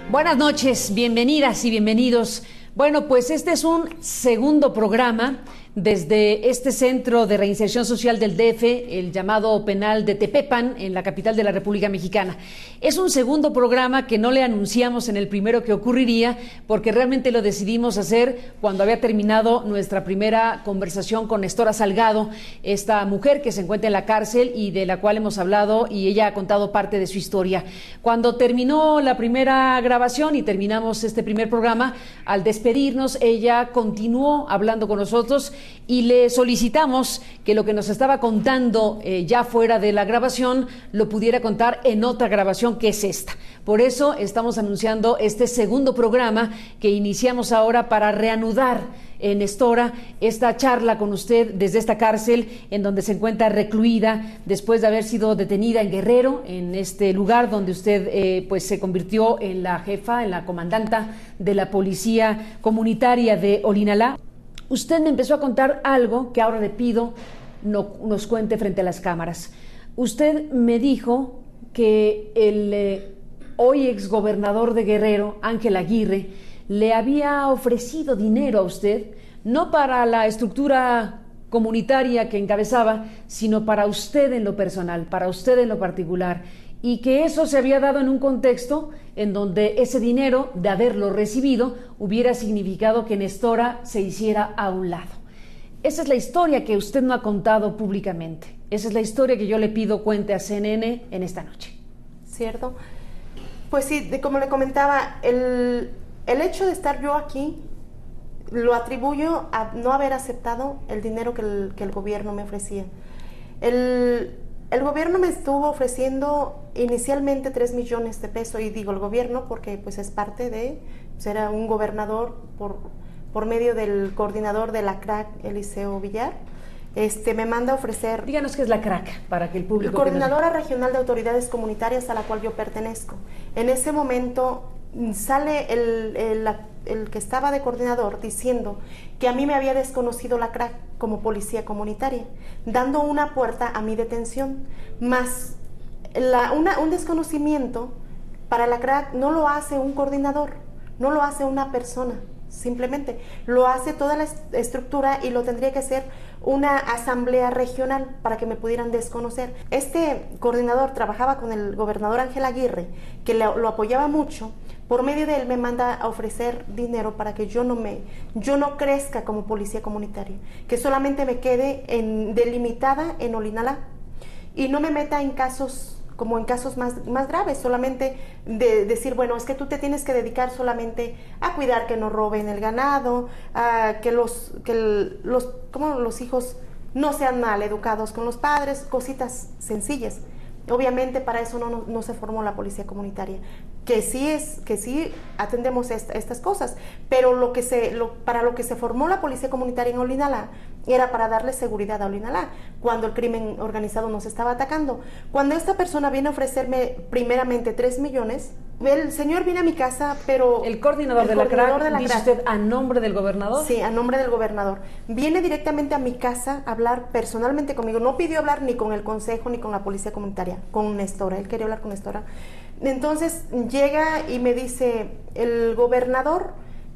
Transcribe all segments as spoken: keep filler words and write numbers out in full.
Buenas noches, bienvenidas y bienvenidos. Bueno, pues este es un segundo programa desde este Centro de Reinserción Social del D F, el llamado penal de Tepepan, en la capital de la República Mexicana. Es un segundo programa que no le anunciamos en el primero que ocurriría, porque realmente lo decidimos hacer cuando había terminado nuestra primera conversación con Nestora Salgado, esta mujer que se encuentra en la cárcel y de la cual hemos hablado, y ella ha contado parte de su historia. Cuando terminó la primera grabación y terminamos este primer programa, al despedirnos, ella continuó hablando con nosotros y le solicitamos que lo que nos estaba contando eh, ya fuera de la grabación lo pudiera contar en otra grabación, que es esta. Por eso estamos anunciando este segundo programa que iniciamos ahora para reanudar, eh, Nestora, esta charla con usted desde esta cárcel en donde se encuentra recluida después de haber sido detenida en Guerrero, en este lugar donde usted eh, pues se convirtió en la jefa, en la comandanta de la Policía Comunitaria de Olinalá. Usted me empezó a contar algo que ahora le pido no, nos cuente frente a las cámaras. Usted me dijo que el eh, hoy exgobernador de Guerrero, Ángel Aguirre, le había ofrecido dinero a usted, no para la estructura comunitaria que encabezaba, sino para usted en lo personal, para usted en lo particular, y que eso se había dado en un contexto en donde ese dinero, de haberlo recibido, hubiera significado que Nestora se hiciera a un lado. Esa es la historia que usted no ha contado públicamente. Esa es la historia que yo le pido cuente a C N N en esta noche. ¿Cierto? Pues sí, de, como le comentaba, el, el hecho de estar yo aquí lo atribuyo a no haber aceptado el dinero que el, que el gobierno me ofrecía. El... El gobierno me estuvo ofreciendo inicialmente tres millones de pesos, y digo el gobierno porque pues es parte de, pues era un gobernador por, por medio del coordinador de la C R A C, Eliseo Villar, este, me manda a ofrecer... Díganos qué es la C R A C, para que el público... Coordinadora Regional de Autoridades Comunitarias, a la cual yo pertenezco. En ese momento sale el, el, el que estaba de coordinador diciendo que a mí me había desconocido la C R A C como policía comunitaria, dando una puerta a mi detención, más la, una, un desconocimiento para la C R A C no lo hace un coordinador, no lo hace una persona, simplemente lo hace toda la estructura, y lo tendría que hacer una asamblea regional para que me pudieran desconocer. Este coordinador trabajaba con el gobernador Ángel Aguirre, que lo, lo apoyaba mucho. Por medio de él me manda a ofrecer dinero para que yo no me, yo no crezca como policía comunitaria, que solamente me quede en, delimitada en Olinalá y no me meta en casos como en casos más, más graves, solamente de decir, bueno, es que tú te tienes que dedicar solamente a cuidar que no roben el ganado, a que los, que el, los, como los hijos no sean mal educados con los padres, cositas sencillas. Obviamente para eso no, no, no se formó la policía comunitaria, que sí es que sí atendemos esta, estas cosas, pero lo que se lo, para lo que se formó la policía comunitaria en Olinalá era para darle seguridad a Olinalá cuando el crimen organizado nos estaba atacando. Cuando esta persona viene a ofrecerme primeramente tres millones, el señor viene a mi casa, pero el coordinador el de la C R A C, ¿dice usted a nombre del gobernador? Sí, a nombre del gobernador. Viene directamente a mi casa a hablar personalmente conmigo. No pidió hablar ni con el consejo ni con la policía comunitaria, con Nestora. Él quería hablar con Nestora. Entonces llega y me dice, el gobernador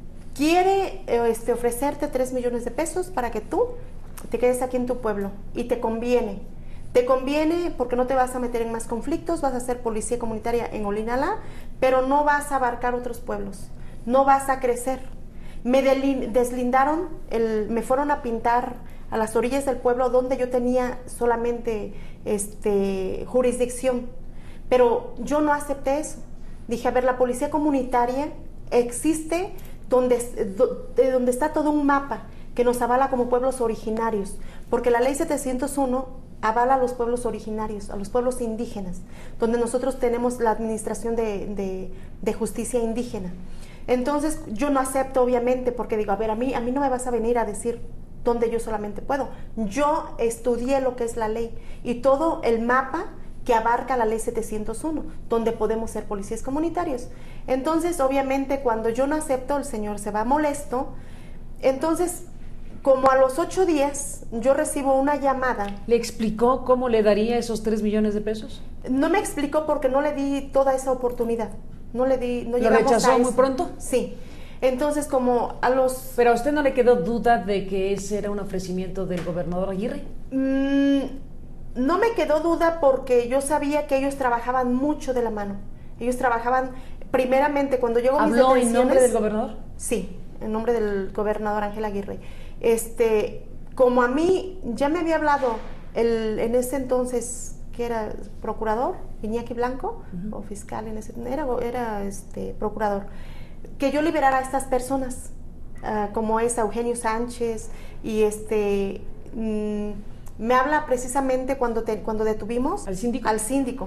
quiere este, ofrecerte tres millones de pesos para que tú te quedes aquí en tu pueblo, y te conviene. Te conviene porque no te vas a meter en más conflictos, vas a ser policía comunitaria en Olinalá, pero no vas a abarcar otros pueblos, no vas a crecer. Me deslindaron, el, me fueron a pintar a las orillas del pueblo donde yo tenía solamente este, jurisdicción, pero yo no acepté eso. Dije, a ver, la policía comunitaria existe donde, donde está todo un mapa que nos avala como pueblos originarios, porque la ley setecientos uno avala a los pueblos originarios, a los pueblos indígenas, donde nosotros tenemos la administración de, de, de justicia indígena. Entonces yo no acepto, obviamente, porque digo, a ver, a mí, a mí no me vas a venir a decir dónde yo solamente puedo. Yo estudié lo que es la ley y todo el mapa que abarca la ley setecientos uno, donde podemos ser policías comunitarios. Entonces, obviamente, cuando yo no acepto, el señor se va molesto. Entonces, como a los ocho días, yo recibo una llamada. ¿Le explicó cómo le daría esos tres millones de pesos? No me explicó porque no le di toda esa oportunidad. no le di, no ¿Lo llegamos rechazó a muy eso. pronto? Sí. Entonces, como a los... ¿Pero a usted no le quedó duda de que ese era un ofrecimiento del gobernador Aguirre? Mmm, no me quedó duda porque yo sabía que ellos trabajaban mucho de la mano. Ellos trabajaban, primeramente, cuando llegó mis ¿Habló detenciones... en nombre del gobernador? Sí, en nombre del gobernador Ángel Aguirre. Este, como a mí ya me había hablado el, en ese entonces, que era procurador, Iñaki Blanco, uh-huh. o fiscal en ese era, era este, procurador, que yo liberara a estas personas, uh, como es Eugenio Sánchez, y este mmm, me habla precisamente cuando, te, cuando detuvimos al síndico. Al síndico.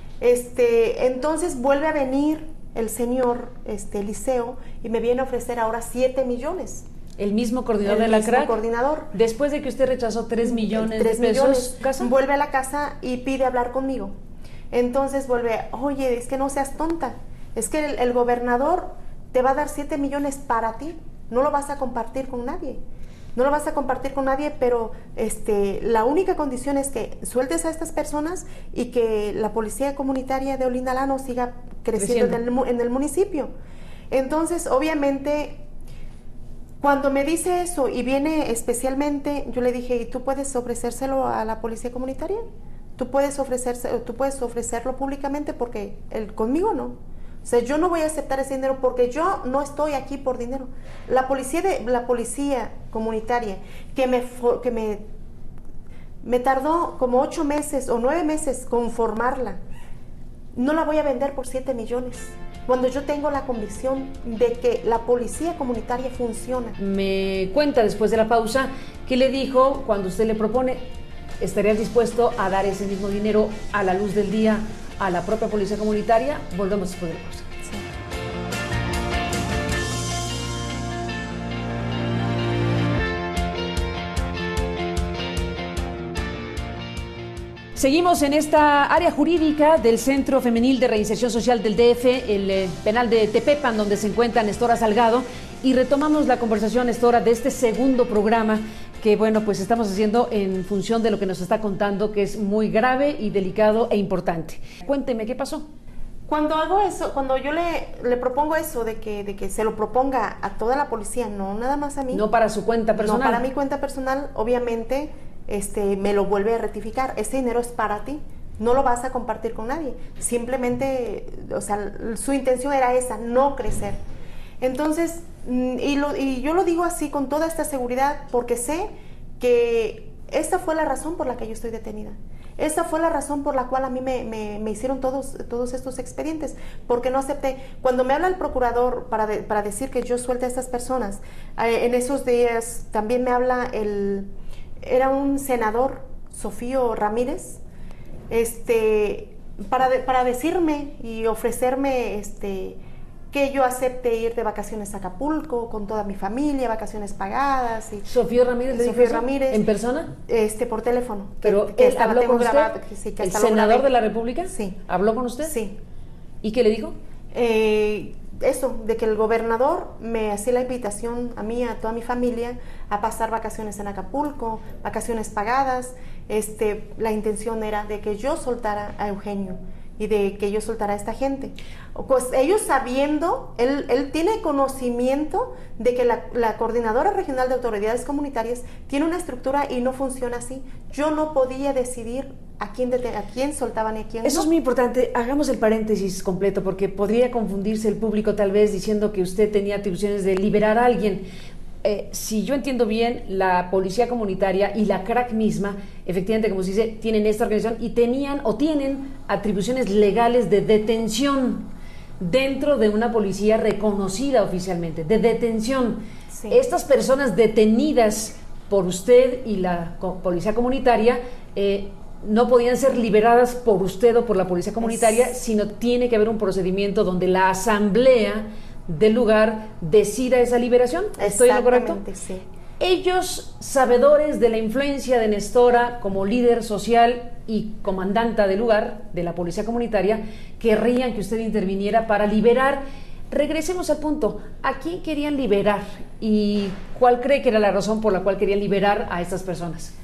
Este, entonces vuelve a venir el señor este, Eliseo y me viene a ofrecer ahora siete millones. El mismo coordinador el de la mismo crack. coordinador. Después de que usted rechazó tres millones tres de pesos, millones, ¿casa? Vuelve a la casa y pide hablar conmigo. Entonces vuelve, oye, es que no seas tonta, es que el, el gobernador te va a dar siete millones para ti, no lo vas a compartir con nadie. No lo vas a compartir con nadie, pero este, la única condición es que sueltes a estas personas y que la policía comunitaria de Olinalano siga creciendo, creciendo. En, el, en el municipio. Entonces, obviamente, cuando me dice eso y viene especialmente, yo le dije, ¿y tú puedes ofrecérselo a la policía comunitaria? ¿Tú puedes, ofrecerse, tú puedes ofrecerlo públicamente? Porque el, conmigo no. O sea, yo no voy a aceptar ese dinero porque yo no estoy aquí por dinero. La policía, de, la policía comunitaria que, me, que me, me tardó como ocho meses o nueve meses conformarla, no la voy a vender por siete millones. Cuando yo tengo la convicción de que la policía comunitaria funciona. Me cuenta después de la pausa que le dijo cuando usted le propone, ¿estarías dispuesto a dar ese mismo dinero a la luz del día a la propia policía comunitaria? Volvemos después de la pausa. Sí. Seguimos en esta área jurídica del Centro Femenil de Reinserción Social del D F, el eh, penal de Tepepan, donde se encuentra Nestora Salgado, y retomamos la conversación, Nestora, de este segundo programa que, bueno, pues estamos haciendo en función de lo que nos está contando, que es muy grave y delicado e importante. Cuénteme, ¿qué pasó? Cuando hago eso, cuando yo le, le propongo eso de que, de que se lo proponga a toda la policía, no nada más a mí. No para su cuenta personal. No para mi cuenta personal, obviamente, este, me lo vuelve a rectificar. Ese dinero es para ti, no lo vas a compartir con nadie. Simplemente, o sea, su intención era esa, no crecer. Entonces, y, lo, y yo lo digo así con toda esta seguridad porque sé que esa fue la razón por la que yo estoy detenida. Esa fue la razón por la cual a mí me, me, me hicieron todos, todos estos expedientes, porque no acepté. Cuando me habla el procurador para, de, para decir que yo suelte a estas personas, eh, en esos días también me habla el, era un senador, Sofío Ramírez, este, para, de, para decirme y ofrecerme este, que yo acepte ir de vacaciones a Acapulco con toda mi familia, vacaciones pagadas. Y ¿Sofía Ramírez le dijo Sofía Ramírez, en persona? Este, por teléfono. ¿Pero que, que él hasta habló tengo con usted? Grabado, que sí, que ¿El hasta lo senador grabé. de la República? Sí. ¿Habló con usted? Sí. ¿Y qué le dijo? Eh, eso, de que el gobernador me hacía la invitación a mí, a toda mi familia, a pasar vacaciones en Acapulco, vacaciones pagadas. Este, la intención era de que yo soltara a Eugenio y de que yo soltara a esta gente. Pues ellos sabiendo, él, él tiene conocimiento de que la, la Coordinadora Regional de Autoridades Comunitarias tiene una estructura y no funciona así. Yo no podía decidir a quién, a quién soltaban y a quién Eso no. es muy importante. Hagamos el paréntesis completo porque podría confundirse el público tal vez diciendo que usted tenía atribuciones de liberar a alguien. Eh, si yo entiendo bien, la policía comunitaria y la crack misma, efectivamente, como se dice, tienen esta organización y tenían o tienen atribuciones legales de detención dentro de una policía reconocida oficialmente, de detención. Sí. Estas personas detenidas por usted y la co- policía comunitaria eh, no podían ser liberadas por usted o por la policía comunitaria, es... sino tiene que haber un procedimiento donde la asamblea del lugar decida esa liberación. ¿Estoy en lo correcto? Sí. Ellos, sabedores de la influencia de Nestora como líder social y comandanta del lugar, de la policía comunitaria, querrían que usted interviniera para liberar. Regresemos al punto, ¿a quién querían liberar? ¿Y cuál cree que era la razón por la cual querían liberar a estas personas?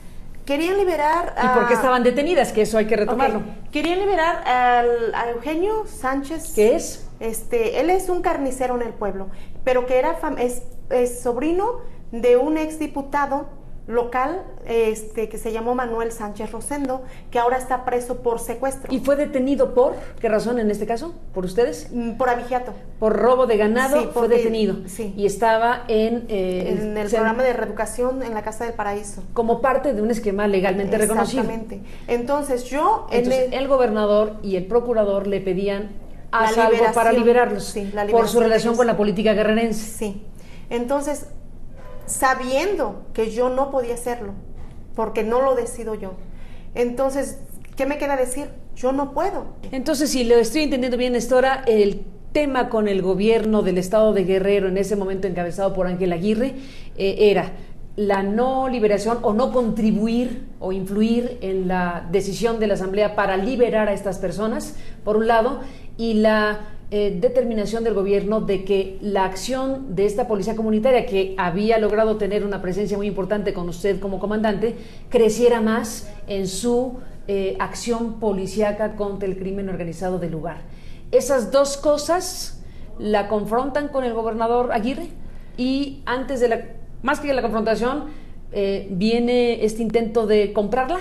Querían liberar a... ¿Y por qué estaban detenidas? Que eso hay que retomarlo. Okay. Querían liberar al, a Eugenio Sánchez. ¿Qué es? Este, él es un carnicero en el pueblo, pero que era fam es, es sobrino de un exdiputado local este, que se llamó Manuel Sánchez Rosendo, que ahora está preso por secuestro. ¿Y fue detenido por qué razón en este caso? ¿Por ustedes? Por abigeato. Por robo de ganado, sí, fue detenido. Sí. Y estaba en... Eh, en el, el programa de reeducación en la Casa del Paraíso. Como parte de un esquema legalmente reconocido. Exactamente. Entonces yo... Entonces, en el, el gobernador y el procurador le pedían a salvo para liberarlos, sí, la por su relación de con la política guerrerense. Sí. Entonces, sabiendo que yo no podía hacerlo, porque no lo decido yo, entonces, ¿qué me queda decir? Yo no puedo. Entonces, si lo estoy entendiendo bien, Nestora, el tema con el gobierno del estado de Guerrero, en ese momento encabezado por Ángel Aguirre, eh, era la no liberación o no contribuir o influir en la decisión de la Asamblea para liberar a estas personas, por un lado, y la eh, determinación del gobierno de que la acción de esta policía comunitaria, que había logrado tener una presencia muy importante con usted como comandante, creciera más en su eh, acción policíaca contra el crimen organizado del lugar. Esas dos cosas la confrontan con el gobernador Aguirre, y antes de la, más que la confrontación, eh, viene este intento de comprarla.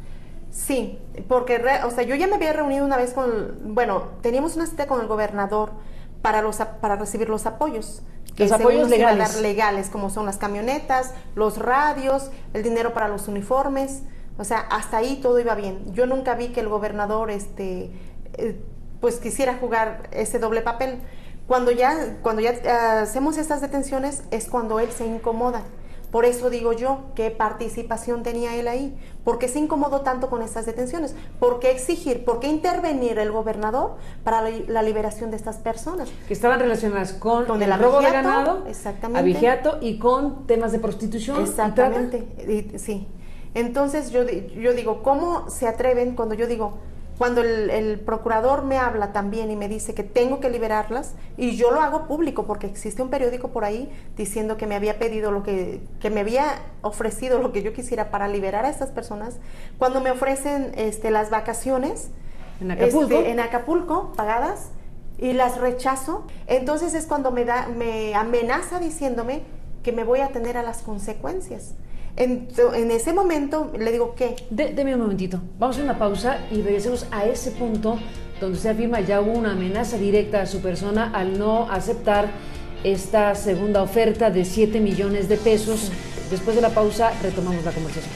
Sí, porque, re, o sea, yo ya me había reunido una vez con, bueno, teníamos una cita con el gobernador para los para recibir los apoyos. Los apoyos legales. Iba a dar legales, como son las camionetas, los radios, el dinero para los uniformes. O sea, hasta ahí todo iba bien. Yo nunca vi que el gobernador, este, eh, pues quisiera jugar ese doble papel. Cuando ya, cuando ya uh, hacemos estas detenciones es cuando él se incomoda. Por eso digo yo, ¿qué participación tenía él ahí? ¿Por qué se incomodó tanto con estas detenciones? ¿Por qué exigir, por qué intervenir el gobernador para la, la liberación de estas personas? Que estaban relacionadas con, con el, el robo abigeato, de ganado, exactamente, abigeato, y con temas de prostitución. Exactamente, y, sí. Entonces yo, yo digo, ¿cómo se atreven cuando yo digo... Cuando el, el procurador me habla también y me dice que tengo que liberarlas, y yo lo hago público porque existe un periódico por ahí diciendo que me había pedido lo que, que me había ofrecido lo que yo quisiera para liberar a estas personas, cuando me ofrecen este, las vacaciones en Acapulco, este, en Acapulco pagadas, y las rechazo, entonces es cuando me, da, me amenaza diciéndome que me voy a tener a las consecuencias. En, en ese momento le digo, ¿qué? De, deme un momentito, vamos a una pausa y regresemos a ese punto donde usted afirma ya hubo una amenaza directa a su persona al no aceptar esta segunda oferta de siete millones de pesos. Sí. Después de la pausa retomamos la conversación.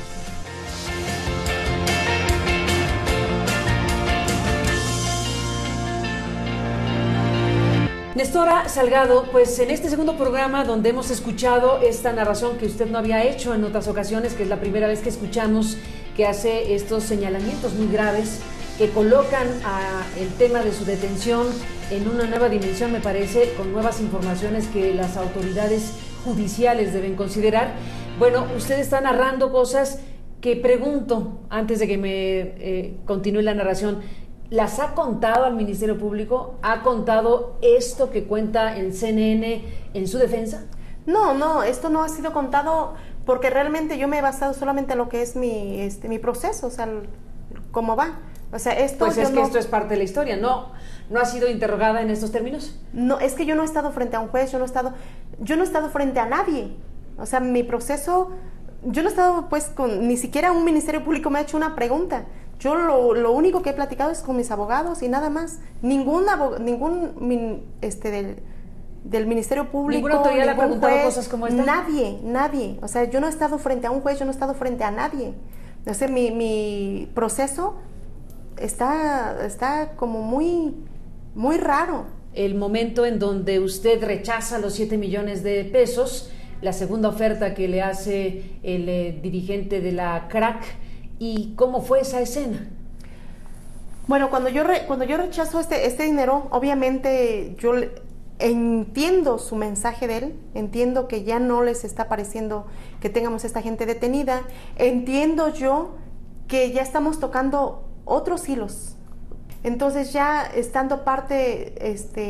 Nestora Salgado, pues en este segundo programa donde hemos escuchado esta narración que usted no había hecho en otras ocasiones, que es la primera vez que escuchamos que hace estos señalamientos muy graves que colocan a el tema de su detención en una nueva dimensión, me parece, con nuevas informaciones que las autoridades judiciales deben considerar. Bueno, usted está narrando cosas que pregunto, antes de que me eh, continúe la narración, ¿las ha contado al Ministerio Público? ¿Ha contado esto que cuenta el C N N en su defensa? No, no, esto no ha sido contado porque realmente yo me he basado solamente en lo que es mi, este, mi proceso, o sea, cómo va. O sea, esto pues es que no, esto es parte de la historia, ¿no? ¿No ha sido interrogada en estos términos? No, es que yo no he estado frente a un juez, yo no he estado, yo no he estado frente a nadie. O sea, mi proceso, yo no he estado, pues, con, ni siquiera un Ministerio Público me ha hecho una pregunta. Yo lo, lo único que he platicado es con mis abogados y nada más. Ningún abog ningún este del, del Ministerio Público, ¿ninguna autoridad le ha preguntado juez, cosas como esta? Nadie, nadie. O sea, yo no he estado frente a un juez, yo no he estado frente a nadie. O sea, mi, mi proceso está, está como muy, muy raro. El momento en donde usted rechaza los siete millones de pesos, la segunda oferta que le hace el eh, dirigente de la C R A C, ¿y cómo fue esa escena? Bueno, cuando yo, re, cuando yo rechazo este, este dinero, obviamente yo le, entiendo su mensaje de él, entiendo que ya no les está pareciendo que tengamos esta gente detenida, entiendo yo que ya estamos tocando otros hilos. Entonces ya estando parte este,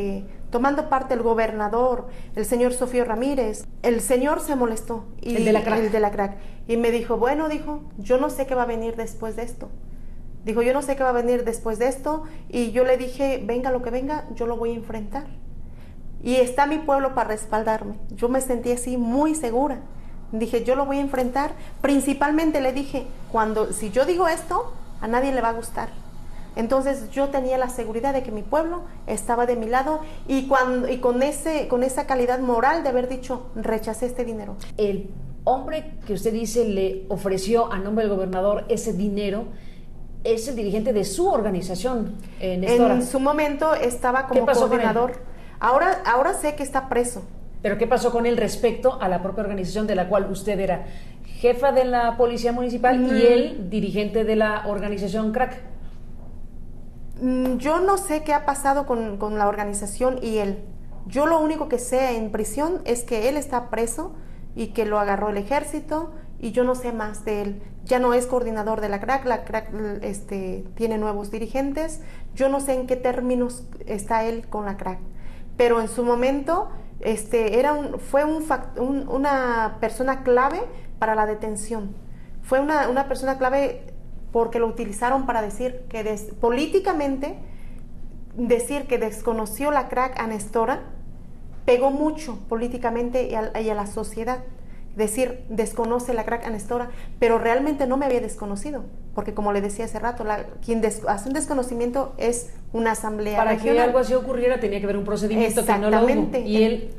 tomando parte el gobernador, el señor Sofío Ramírez. El señor se molestó. Y, el de la crack. El de la crack. Y me dijo, bueno, dijo, yo no sé qué va a venir después de esto. Dijo, yo no sé qué va a venir después de esto. Y yo le dije, venga lo que venga, yo lo voy a enfrentar. Y está mi pueblo para respaldarme. Yo me sentí así muy segura. Dije, yo lo voy a enfrentar. Principalmente le dije, cuando, si yo digo esto, a nadie le va a gustar. Entonces yo tenía la seguridad de que mi pueblo estaba de mi lado y, cuando, y con, ese, con esa calidad moral de haber dicho, rechacé este dinero. El hombre que usted dice le ofreció a nombre del gobernador ese dinero es el dirigente de su organización, en Nestora. En su momento estaba como coordinador. Ahora, ahora sé que está preso. ¿Pero qué pasó con él respecto a la propia organización de la cual usted era jefa de la policía municipal mm. y él dirigente de la organización Crack? Yo no sé qué ha pasado con, con la organización y él. Yo lo único que sé en prisión es que él está preso y que lo agarró el ejército y yo no sé más de él. Ya no es coordinador de la Crack, la Crack este, tiene nuevos dirigentes. Yo no sé en qué términos está él con la Crack. Pero en su momento este, era un, fue un, un, una persona clave para la detención. Fue una, una persona clave porque lo utilizaron para decir que des, políticamente, decir que desconoció la Crack a Nestora, pegó mucho políticamente y a, y a la sociedad. Decir, desconoce la Crack a Nestora, pero realmente no me había desconocido, porque como le decía hace rato, la, quien des, hace un desconocimiento es una asamblea Para regional. que algo así ocurriera tenía que haber un procedimiento que no lo hubo. Y él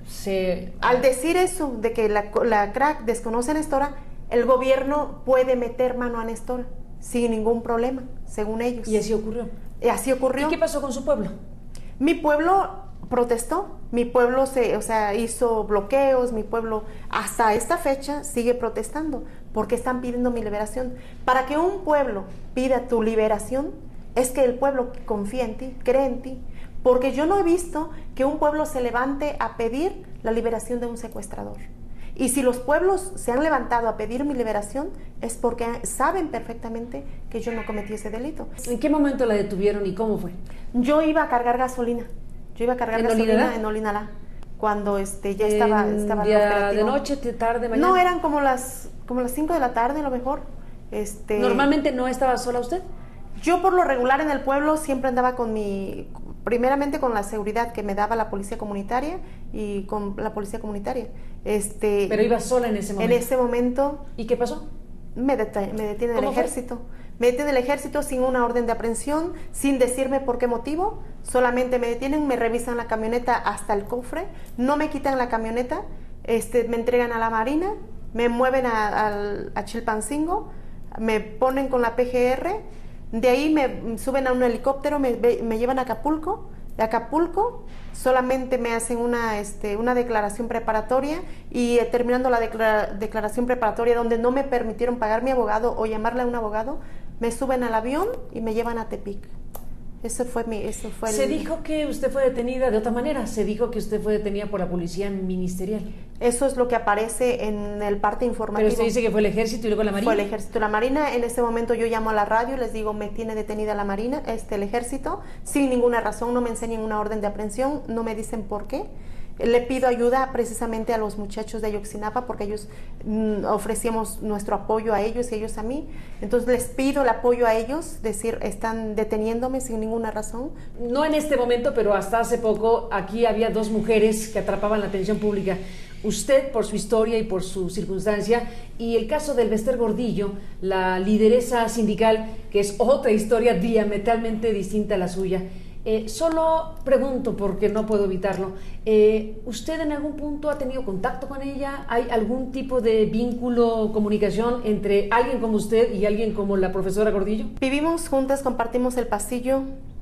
se... Al decir eso, de que la, la Crack desconoce a Nestora, el gobierno puede meter mano a Nestora sin ningún problema, según ellos. Y así ocurrió. Y así ocurrió. ¿Y qué pasó con su pueblo? Mi pueblo protestó, mi pueblo se, o sea, hizo bloqueos, mi pueblo hasta esta fecha sigue protestando porque están pidiendo mi liberación. Para que un pueblo pida tu liberación es que el pueblo confía en ti, cree en ti, porque yo no he visto que un pueblo se levante a pedir la liberación de un secuestrador. Y si los pueblos se han levantado a pedir mi liberación es porque saben perfectamente que yo no cometí ese delito. ¿En qué momento la detuvieron y cómo fue? Yo iba a cargar gasolina. Yo iba a cargar ¿En gasolina Olinalá? en Olinalá, cuando este, ya estaba, estaba el día operativo. ¿De noche, de tarde, mañana? No, eran como las como las cinco de la tarde a lo mejor. Este, ¿Normalmente no estaba sola usted? Yo por lo regular en el pueblo siempre andaba con mi, primeramente con la seguridad que me daba la policía comunitaria y con la policía comunitaria. Este, Pero iba sola en ese momento. En ese momento. ¿Y qué pasó? Me, deta- me detiene el ejército. Fue? Me detiene el ejército sin una orden de aprehensión, sin decirme por qué motivo. Solamente me detienen, me revisan la camioneta hasta el cofre, no me quitan la camioneta, este, me entregan a la Marina, me mueven a, a, a Chilpancingo, me ponen con la P G R, de ahí me suben a un helicóptero, me, me llevan a Acapulco. De Acapulco solamente me hacen una, este, una declaración preparatoria y eh, terminando la declara- declaración preparatoria donde no me permitieron pagar mi abogado o llamarle a un abogado, me suben al avión y me llevan a Tepic. Eso fue mi, eso fue Se el... dijo que usted fue detenida de otra manera, se dijo que usted fue detenida por la policía ministerial. Eso es lo que aparece en el parte informativo. Pero usted dice que fue el ejército y luego la marina. Fue el ejército y la marina. En ese momento yo llamo a la radio y les digo, me tiene detenida la marina, este, el ejército, sin ninguna razón, no me enseñan una orden de aprehensión, no me dicen por qué. Le pido ayuda precisamente a los muchachos de Ayotzinapa porque ellos mm, ofrecíamos nuestro apoyo a ellos y ellos a mí. Entonces les pido el apoyo a ellos, decir, están deteniéndome sin ninguna razón. No en este momento, pero hasta hace poco aquí había dos mujeres que atrapaban la atención pública. Usted por su historia y por su circunstancia, y el caso del Bester Gordillo, la lideresa sindical, que es otra historia diametralmente distinta a la suya. Eh, solo pregunto, porque no puedo evitarlo, eh, ¿usted en algún punto ha tenido contacto con ella? ¿Hay algún tipo de vínculo, comunicación entre alguien como usted y alguien como la profesora Gordillo? Vivimos juntas, compartimos el pasillo,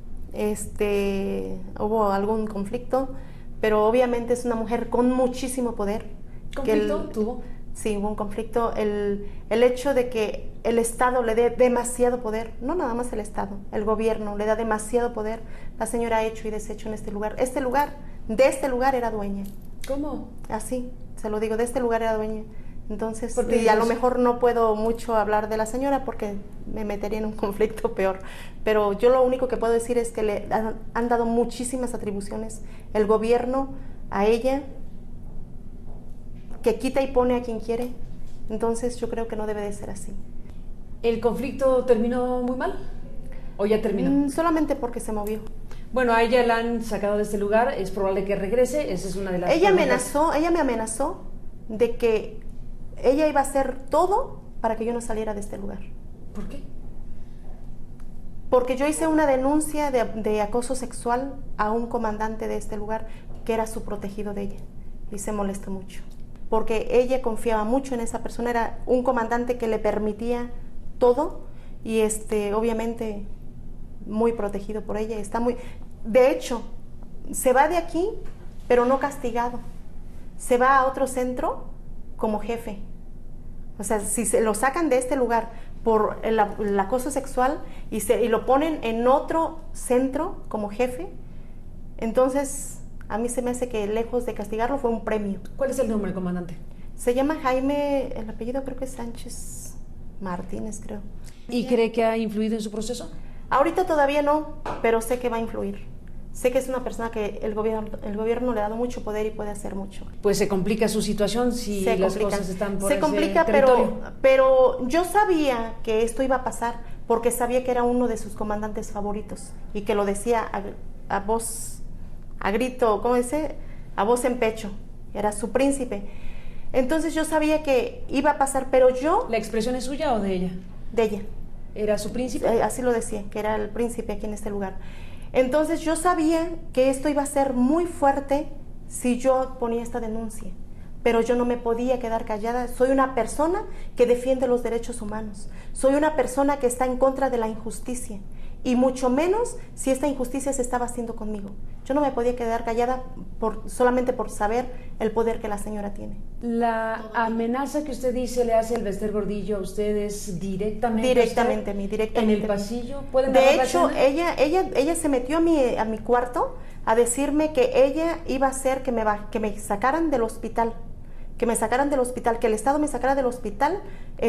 este, hubo algún conflicto, pero obviamente es una mujer con muchísimo poder. ¿Conflicto el, tuvo? Sí, hubo un conflicto. El, el hecho de que el Estado le dé demasiado poder, no nada más el Estado, el gobierno le da demasiado poder. La señora ha hecho y deshecho en este lugar. Este lugar, de este lugar era dueña. ¿Cómo? Así, se lo digo, de este lugar era dueña. Entonces, Porque y a ellos- lo mejor no puedo mucho hablar de la señora porque me metería en un conflicto peor. Pero yo lo único que puedo decir es que le han, han dado muchísimas atribuciones el gobierno a ella, que quita y pone a quien quiere. Entonces yo creo que no debe de ser así. ¿El conflicto terminó muy mal? ¿O ya terminó? Mm, solamente porque se movió. Bueno, a ella la han sacado de este lugar, es probable que regrese, esa es una de las Ella preguntas. amenazó, ella me amenazó de que ella iba a hacer todo para que yo no saliera de este lugar. ¿Por qué? Porque yo hice una denuncia de, de acoso sexual a un comandante de este lugar que era su protegido de ella y se molestó mucho. Porque ella confiaba mucho en esa persona, era un comandante que le permitía todo y este, obviamente muy protegido por ella. Está muy, de hecho, se va de aquí, pero no castigado. Se va a otro centro como jefe. O sea, si se lo sacan de este lugar por el, el acoso sexual y, se, y lo ponen en otro centro como jefe, entonces a mí se me hace que lejos de castigarlo fue un premio. ¿Cuál es el nombre del comandante? Se llama Jaime, el apellido creo que es Sánchez Martínez, creo. ¿Y cree que ha influido en su proceso? Ahorita todavía no, pero sé que va a influir. Sé que es una persona que el gobierno, el gobierno le ha dado mucho poder y puede hacer mucho. Pues se complica su situación si se las complica. cosas están por Se ese complica, territorio. pero, pero yo sabía que esto iba a pasar porque sabía que era uno de sus comandantes favoritos y que lo decía a, a voz, a grito, ¿cómo dice? A voz en pecho. Era su príncipe. Entonces yo sabía que iba a pasar, pero yo... ¿La expresión es suya o de ella? De ella. ¿Era su príncipe? Eh, Así lo decía, que era el príncipe aquí en este lugar. Entonces yo sabía que esto iba a ser muy fuerte si yo ponía esta denuncia, pero yo no me podía quedar callada. Soy una persona que defiende los derechos humanos, soy una persona que está en contra de la injusticia y mucho menos si esta injusticia se estaba haciendo conmigo. Yo no me podía quedar callada por, solamente por saber el poder que la señora tiene. La amenaza que usted dice le hace el Bester Gordillo a ustedes directamente. Directamente, a usted, mi, directamente. ¿En el pasillo? ¿Pueden De narrar la hecho, escena? ella, ella, ella se metió a mi, a mi cuarto a decirme que ella iba a hacer que me, ba- que me sacaran del hospital, que me sacaran del hospital, que el Estado me sacara del hospital,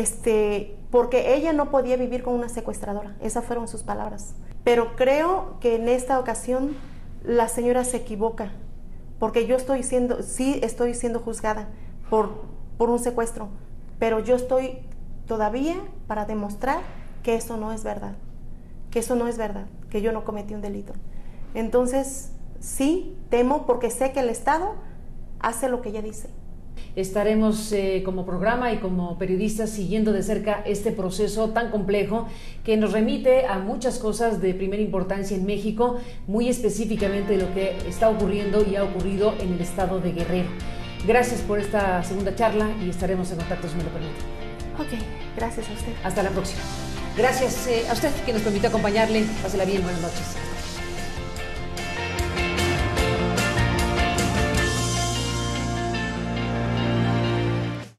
este, porque ella no podía vivir con una secuestradora. Esas fueron sus palabras. Pero creo que en esta ocasión la señora se equivoca, porque yo estoy siendo, sí estoy siendo juzgada por, por un secuestro, pero yo estoy todavía para demostrar que eso no es verdad, que eso no es verdad, que yo no cometí un delito. Entonces, sí, temo porque sé que el Estado hace lo que ella dice. Estaremos eh, como programa y como periodistas siguiendo de cerca este proceso tan complejo que nos remite a muchas cosas de primera importancia en México, muy específicamente de lo que está ocurriendo y ha ocurrido en el estado de Guerrero. Gracias por esta segunda charla y estaremos en contacto si me lo permite. Ok, gracias a usted. Hasta la próxima. Gracias eh, a usted que nos permitió acompañarle. Pásela bien, buenas noches.